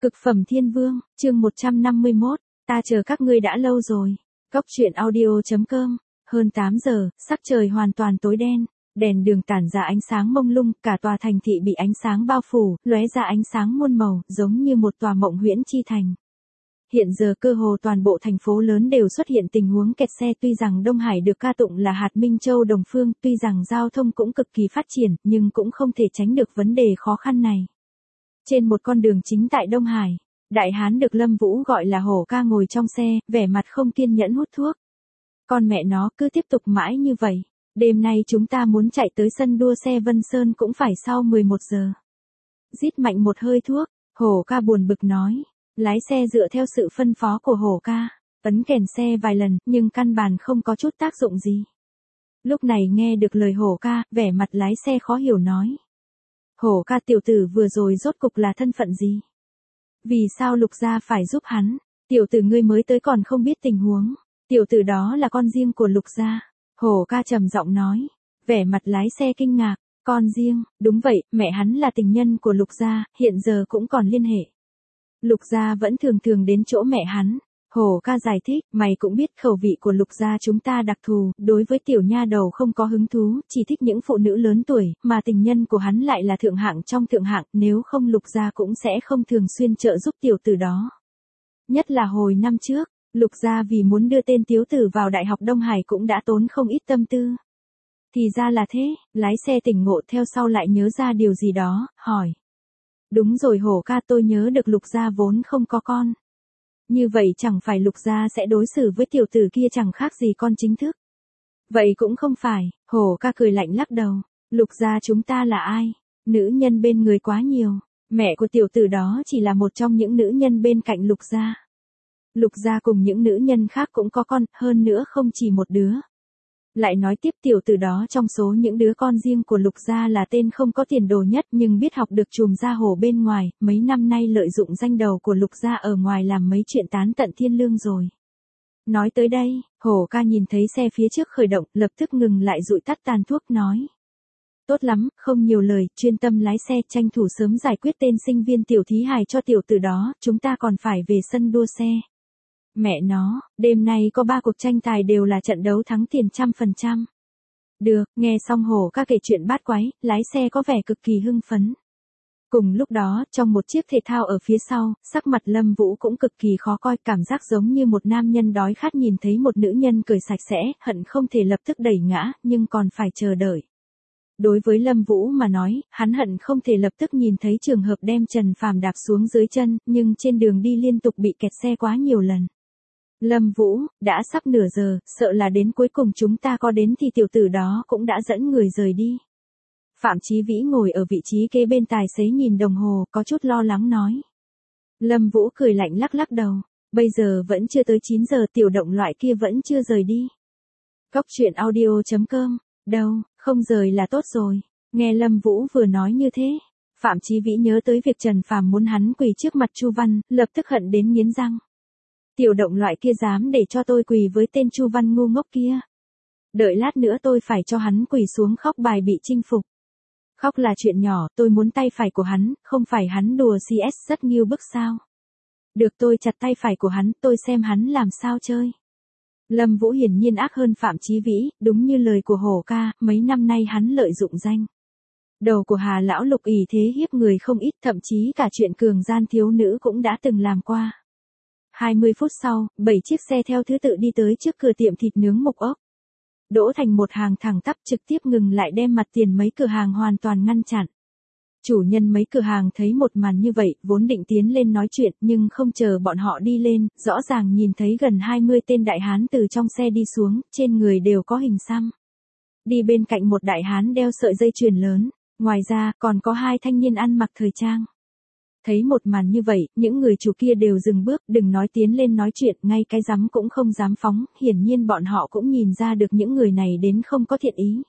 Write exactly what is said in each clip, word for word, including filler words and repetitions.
Cực phẩm thiên vương, chương một trăm năm mươi mốt, ta chờ các ngươi đã lâu rồi. Cốc truyện audio.com, hơn tám giờ, sắc trời hoàn toàn tối đen, đèn đường tản ra ánh sáng mông lung, cả tòa thành thị bị ánh sáng bao phủ, lóe ra ánh sáng muôn màu, giống như một tòa mộng huyễn chi thành. Hiện giờ cơ hồ toàn bộ thành phố lớn đều xuất hiện tình huống kẹt xe, tuy rằng Đông Hải được ca tụng là hạt Minh Châu Đồng Phương, tuy rằng giao thông cũng cực kỳ phát triển, nhưng cũng không thể tránh được vấn đề khó khăn này. Trên một con đường chính tại Đông Hải, đại hán được Lâm Vũ gọi là Hổ Ca ngồi trong xe, vẻ mặt không kiên nhẫn hút thuốc. Con mẹ nó cứ tiếp tục mãi như vậy, đêm nay chúng ta muốn chạy tới sân đua xe Vân Sơn cũng phải sau mười một giờ. Rít mạnh một hơi thuốc, Hổ Ca buồn bực nói, lái xe dựa theo sự phân phó của Hổ Ca, ấn kèn xe vài lần, nhưng căn bản không có chút tác dụng gì. Lúc này nghe được lời Hổ Ca, vẻ mặt lái xe khó hiểu nói. Hổ Ca tiểu tử vừa rồi rốt cục là thân phận gì? Vì sao Lục gia phải giúp hắn? Tiểu tử ngươi mới tới còn không biết tình huống. Tiểu tử đó là con riêng của Lục gia. Hổ Ca trầm giọng nói. Vẻ mặt lái xe kinh ngạc. Con riêng, đúng vậy, mẹ hắn là tình nhân của Lục gia, hiện giờ cũng còn liên hệ. Lục gia vẫn thường thường đến chỗ mẹ hắn. Hổ Ca giải thích, mày cũng biết khẩu vị của Lục gia chúng ta đặc thù, đối với tiểu nha đầu không có hứng thú, chỉ thích những phụ nữ lớn tuổi, mà tình nhân của hắn lại là thượng hạng trong thượng hạng, nếu không Lục gia cũng sẽ không thường xuyên trợ giúp tiểu tử đó. Nhất là hồi năm trước, Lục gia vì muốn đưa tên tiểu tử vào Đại học Đông Hải cũng đã tốn không ít tâm tư. Thì ra là thế, lái xe tỉnh ngộ theo sau lại nhớ ra điều gì đó, hỏi. Đúng rồi Hổ Ca, tôi nhớ được Lục gia vốn không có con. Như vậy chẳng phải Lục gia sẽ đối xử với tiểu tử kia chẳng khác gì con chính thức. Vậy cũng không phải, Hổ Ca cười lạnh lắc đầu. Lục gia chúng ta là ai? Nữ nhân bên người quá nhiều. Mẹ của tiểu tử đó chỉ là một trong những nữ nhân bên cạnh Lục gia. Lục gia cùng những nữ nhân khác cũng có con, hơn nữa không chỉ một đứa. Lại nói tiếp tiểu tử đó trong số những đứa con riêng của Lục gia là tên không có tiền đồ nhất nhưng biết học được chùm gia hồ bên ngoài, mấy năm nay lợi dụng danh đầu của Lục gia ở ngoài làm mấy chuyện tán tận thiên lương rồi. Nói tới đây, Hổ Ca nhìn thấy xe phía trước khởi động, lập tức ngừng lại dụi tắt tàn thuốc nói. Tốt lắm, không nhiều lời, chuyên tâm lái xe, tranh thủ sớm giải quyết tên sinh viên tiểu thí hài cho tiểu tử đó, chúng ta còn phải về sân đua xe. Mẹ nó, đêm nay có ba cuộc tranh tài đều là trận đấu thắng tiền trăm phần trăm. Được, nghe xong Hổ Ca kể chuyện bát quái, lái xe có vẻ cực kỳ hưng phấn. Cùng lúc đó, trong một chiếc thể thao ở phía sau, sắc mặt Lâm Vũ cũng cực kỳ khó coi, cảm giác giống như một nam nhân đói khát nhìn thấy một nữ nhân cười sạch sẽ, hận không thể lập tức đẩy ngã, nhưng còn phải chờ đợi. Đối với Lâm Vũ mà nói, hắn hận không thể lập tức nhìn thấy trường hợp đem Trần Phàm đạp xuống dưới chân, nhưng trên đường đi liên tục bị kẹt xe quá nhiều lần. Lâm Vũ, đã sắp nửa giờ, sợ là đến cuối cùng chúng ta có đến thì tiểu tử đó cũng đã dẫn người rời đi. Phạm Chí Vĩ ngồi ở vị trí kế bên tài xế nhìn đồng hồ, có chút lo lắng nói. Lâm Vũ cười lạnh lắc lắc đầu, bây giờ vẫn chưa tới chín giờ, tiểu động loại kia vẫn chưa rời đi. Cốc truyện audio.com, đâu, không rời là tốt rồi. Nghe Lâm Vũ vừa nói như thế, Phạm Chí Vĩ nhớ tới việc Trần Phàm muốn hắn quỳ trước mặt Chu Văn, lập tức hận đến nghiến răng. Tiểu động loại kia dám để cho tôi quỳ với tên Chu Văn ngu ngốc kia. Đợi lát nữa tôi phải cho hắn quỳ xuống khóc bài bị chinh phục. Khóc là chuyện nhỏ, tôi muốn tay phải của hắn, không phải hắn đùa xê ét rất nghiêu bức sao. Được, tôi chặt tay phải của hắn, tôi xem hắn làm sao chơi. Lâm Vũ hiển nhiên ác hơn Phạm Chí Vĩ, đúng như lời của Hổ Ca, mấy năm nay hắn lợi dụng danh đầu của Hà lão Lục ỷ thế hiếp người không ít, thậm chí cả chuyện cường gian thiếu nữ cũng đã từng làm qua. hai mươi phút sau, bảy chiếc xe theo thứ tự đi tới trước cửa tiệm thịt nướng Mộc Ốc. Đỗ thành một hàng thẳng tắp trực tiếp ngừng lại đem mặt tiền mấy cửa hàng hoàn toàn ngăn chặn. Chủ nhân mấy cửa hàng thấy một màn như vậy, vốn định tiến lên nói chuyện, nhưng không chờ bọn họ đi lên, rõ ràng nhìn thấy gần hai mươi tên đại hán từ trong xe đi xuống, trên người đều có hình xăm. Đi bên cạnh một đại hán đeo sợi dây chuyền lớn, ngoài ra còn có hai thanh niên ăn mặc thời trang. Thấy một màn như vậy, những người chủ kia đều dừng bước, đừng nói tiến lên nói chuyện, ngay cái rắm cũng không dám phóng, hiển nhiên bọn họ cũng nhìn ra được những người này đến không có thiện ý.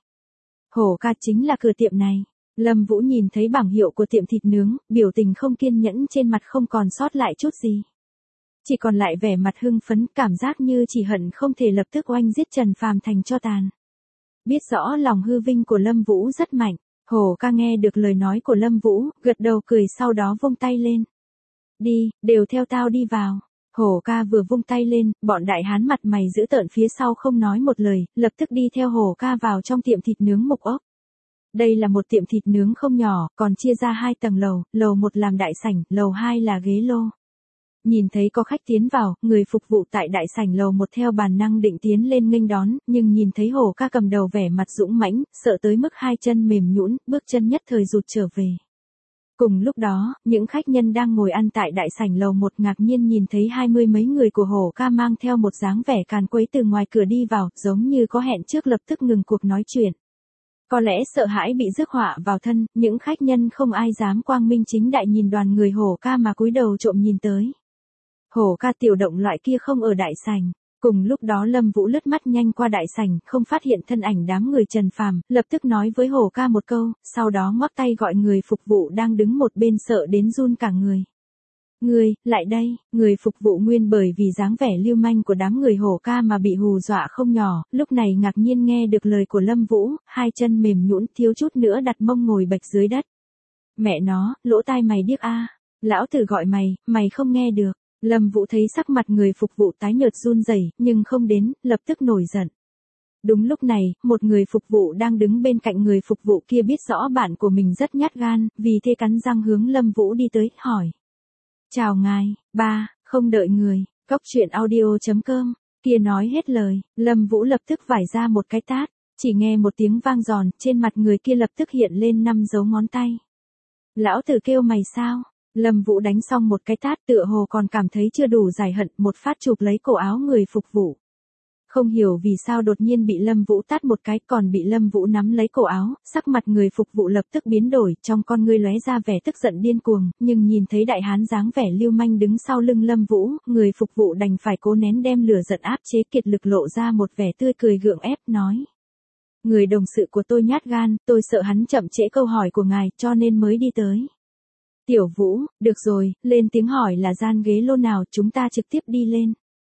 Hổ Ca chính là cửa tiệm này. Lâm Vũ nhìn thấy bảng hiệu của tiệm thịt nướng, biểu tình không kiên nhẫn trên mặt không còn sót lại chút gì. Chỉ còn lại vẻ mặt hưng phấn, cảm giác như chỉ hận không thể lập tức oanh giết Trần Phàm thành tro tàn. Biết rõ lòng hư vinh của Lâm Vũ rất mạnh. Hổ Ca nghe được lời nói của Lâm Vũ, gật đầu cười sau đó vung tay lên. Đi, đều theo tao đi vào. Hổ ca vừa vung tay lên, bọn đại hán mặt mày giữ tợn phía sau không nói một lời, lập tức đi theo hổ ca vào trong tiệm thịt nướng Mộc Ốc. Đây là một tiệm thịt nướng không nhỏ, còn chia ra hai tầng lầu, lầu một làm đại sảnh, lầu hai là ghế lô. Nhìn thấy có khách tiến vào, người phục vụ tại đại sảnh lầu một theo bản năng định tiến lên nghênh đón, nhưng nhìn thấy hổ ca cầm đầu vẻ mặt dũng mãnh, sợ tới mức hai chân mềm nhũn, bước chân nhất thời rụt trở về. Cùng lúc đó, những khách nhân đang ngồi ăn tại đại sảnh lầu một ngạc nhiên nhìn thấy hai mươi mấy người của hổ ca mang theo một dáng vẻ càn quấy từ ngoài cửa đi vào, giống như có hẹn trước lập tức ngừng cuộc nói chuyện. Có lẽ sợ hãi bị rước họa vào thân, những khách nhân không ai dám quang minh chính đại nhìn đoàn người hổ ca mà cúi đầu trộm nhìn tới. Hổ ca tiểu động loại kia không ở đại sảnh. Cùng lúc đó Lâm Vũ lướt mắt nhanh qua đại sảnh, không phát hiện thân ảnh đám người Trần Phàm, lập tức nói với hổ ca một câu, sau đó ngoắc tay gọi người phục vụ đang đứng một bên sợ đến run cả người. Người, lại đây, người phục vụ nguyên bởi vì dáng vẻ lưu manh của đám người hổ ca mà bị hù dọa không nhỏ, lúc này ngạc nhiên nghe được lời của Lâm Vũ, hai chân mềm nhũn thiếu chút nữa đặt mông ngồi bạch dưới đất. Mẹ nó, lỗ tai mày điếc a, lão tử gọi mày, mày không nghe được. Lâm Vũ thấy sắc mặt người phục vụ tái nhợt run rẩy, nhưng không đến, lập tức nổi giận. Đúng lúc này, một người phục vụ đang đứng bên cạnh người phục vụ kia biết rõ bạn của mình rất nhát gan, vì thế cắn răng hướng Lâm Vũ đi tới, hỏi. Chào ngài, ba, không đợi người, cóc truyện audio chấm com, kia nói hết lời, Lâm Vũ lập tức vải ra một cái tát, chỉ nghe một tiếng vang giòn, trên mặt người kia lập tức hiện lên năm dấu ngón tay. Lão tử kêu mày sao? Lâm Vũ đánh xong một cái tát tựa hồ còn cảm thấy chưa đủ giải hận, một phát chụp lấy cổ áo người phục vụ. Không hiểu vì sao đột nhiên bị Lâm Vũ tát một cái, còn bị Lâm Vũ nắm lấy cổ áo, sắc mặt người phục vụ lập tức biến đổi, trong con ngươi lóe ra vẻ tức giận điên cuồng, nhưng nhìn thấy đại hán dáng vẻ lưu manh đứng sau lưng Lâm Vũ, người phục vụ đành phải cố nén đem lửa giận áp chế kiệt lực lộ ra một vẻ tươi cười gượng ép, nói. Người đồng sự của tôi nhát gan, tôi sợ hắn chậm trễ câu hỏi của ngài, cho nên mới đi tới. Tiểu Vũ, được rồi, lên tiếng hỏi là gian ghế lô nào, chúng ta trực tiếp đi lên.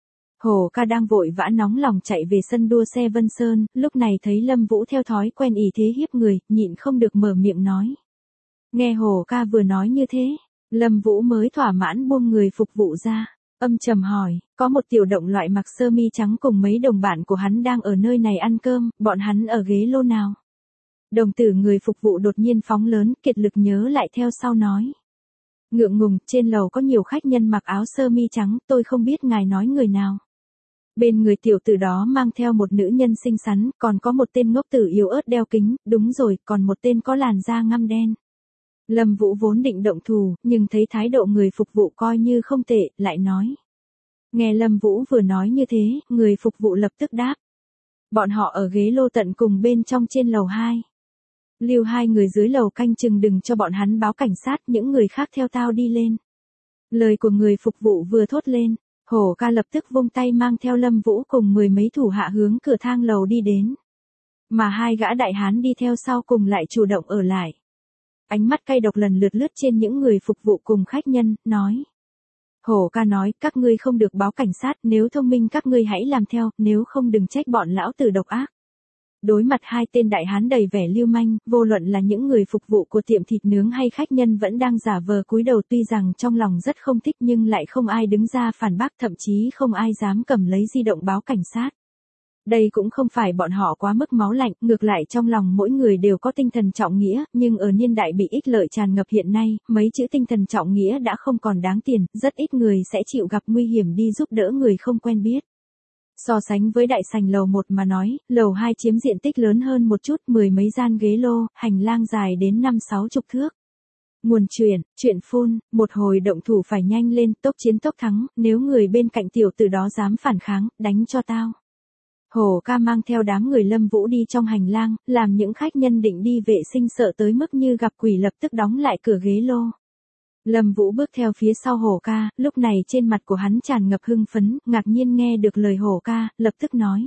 Hổ ca đang vội vã nóng lòng chạy về sân đua xe Vân Sơn, lúc này thấy Lâm Vũ theo thói quen ỷ thế hiếp người, nhịn không được mở miệng nói. Nghe hổ ca vừa nói như thế, Lâm Vũ mới thỏa mãn buông người phục vụ ra, âm trầm hỏi, có một tiểu động loại mặc sơ mi trắng cùng mấy đồng bạn của hắn đang ở nơi này ăn cơm, bọn hắn ở ghế lô nào? Đồng tử người phục vụ đột nhiên phóng lớn, kiệt lực nhớ lại theo sau nói. Ngượng ngùng, trên lầu có nhiều khách nhân mặc áo sơ mi trắng, tôi không biết ngài nói người nào. Bên người tiểu tử đó mang theo một nữ nhân xinh xắn, còn có một tên ngốc tử yếu ớt đeo kính, đúng rồi, còn một tên có làn da ngăm đen. Lâm Vũ vốn định động thủ, nhưng thấy thái độ người phục vụ coi như không tệ, lại nói. Nghe Lâm Vũ vừa nói như thế, người phục vụ lập tức đáp. Bọn họ ở ghế lô tận cùng bên trong trên lầu hai. Lưu hai người dưới lầu canh chừng đừng cho bọn hắn báo cảnh sát, những người khác theo tao đi lên. Lời của người phục vụ vừa thốt lên, hổ ca lập tức vung tay mang theo Lâm Vũ cùng mười mấy thủ hạ hướng cửa thang lầu đi đến. Mà hai gã đại hán đi theo sau cùng lại chủ động ở lại. Ánh mắt cay độc lần lượt lướt trên những người phục vụ cùng khách nhân, nói. Hổ ca nói, các ngươi không được báo cảnh sát, nếu thông minh các ngươi hãy làm theo, nếu không đừng trách bọn lão tử độc ác. Đối mặt hai tên đại hán đầy vẻ lưu manh, vô luận là những người phục vụ của tiệm thịt nướng hay khách nhân vẫn đang giả vờ cúi đầu, tuy rằng trong lòng rất không thích nhưng lại không ai đứng ra phản bác, thậm chí không ai dám cầm lấy di động báo cảnh sát. Đây cũng không phải bọn họ quá mức máu lạnh, ngược lại trong lòng mỗi người đều có tinh thần trọng nghĩa, nhưng ở niên đại bị ích lợi tràn ngập hiện nay, mấy chữ tinh thần trọng nghĩa đã không còn đáng tiền, rất ít người sẽ chịu gặp nguy hiểm đi giúp đỡ người không quen biết. So sánh với đại sảnh lầu một mà nói, lầu hai chiếm diện tích lớn hơn một chút, mười mấy gian ghế lô, hành lang dài đến năm sáu chục thước. Nguồn chuyện, chuyện phun, một hồi động thủ phải nhanh lên, tốc chiến tốc thắng, nếu người bên cạnh tiểu tử đó dám phản kháng, đánh cho tao. Hổ ca mang theo đám người Lâm Vũ đi trong hành lang, làm những khách nhân định đi vệ sinh sợ tới mức như gặp quỷ lập tức đóng lại cửa ghế lô. Lâm Vũ bước theo phía sau hổ ca, lúc này trên mặt của hắn tràn ngập hưng phấn, ngạc nhiên nghe được lời hổ ca, lập tức nói.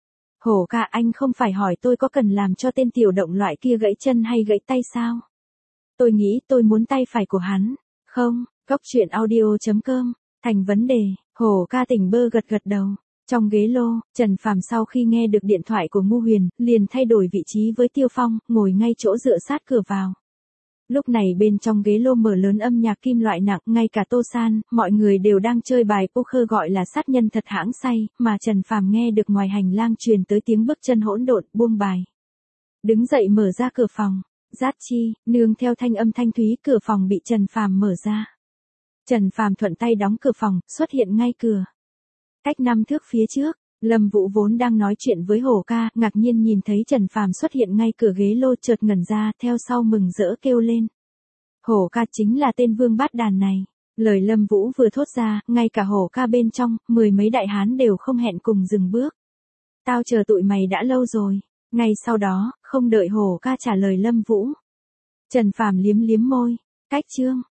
Hổ ca, anh không phải hỏi tôi có cần làm cho tên tiểu động loại kia gãy chân hay gãy tay sao? Tôi nghĩ tôi muốn tay phải của hắn. Không, cóc truyện audio chấm com, thành vấn đề, hổ ca tỉnh bơ gật gật đầu. Trong ghế lô, Trần Phàm sau khi nghe được điện thoại của Ngô Huyền, liền thay đổi vị trí với Tiêu Phong, ngồi ngay chỗ dựa sát cửa vào. Lúc này bên trong ghế lô mở lớn âm nhạc kim loại nặng, ngay cả Tô San, mọi người đều đang chơi bài poker gọi là sát nhân thật hãng say, mà Trần Phàm nghe được ngoài hành lang truyền tới tiếng bước chân hỗn độn, buông bài. Đứng dậy mở ra cửa phòng, Dát Chi, nương theo thanh âm thanh thúy, cửa phòng bị Trần Phàm mở ra. Trần Phàm thuận tay đóng cửa phòng, xuất hiện ngay cửa. Cách năm thước phía trước, Lâm Vũ vốn đang nói chuyện với Hổ ca, ngạc nhiên nhìn thấy Trần Phàm xuất hiện ngay cửa ghế lô, chợt ngẩn ra, theo sau mừng rỡ kêu lên. Hổ ca chính là tên vương bát đàn này. Lời Lâm Vũ vừa thốt ra, ngay cả Hổ ca bên trong, mười mấy đại hán đều không hẹn cùng dừng bước. Tao chờ tụi mày đã lâu rồi. Ngay sau đó, không đợi Hổ ca trả lời Lâm Vũ, Trần Phàm liếm liếm môi. Cách chương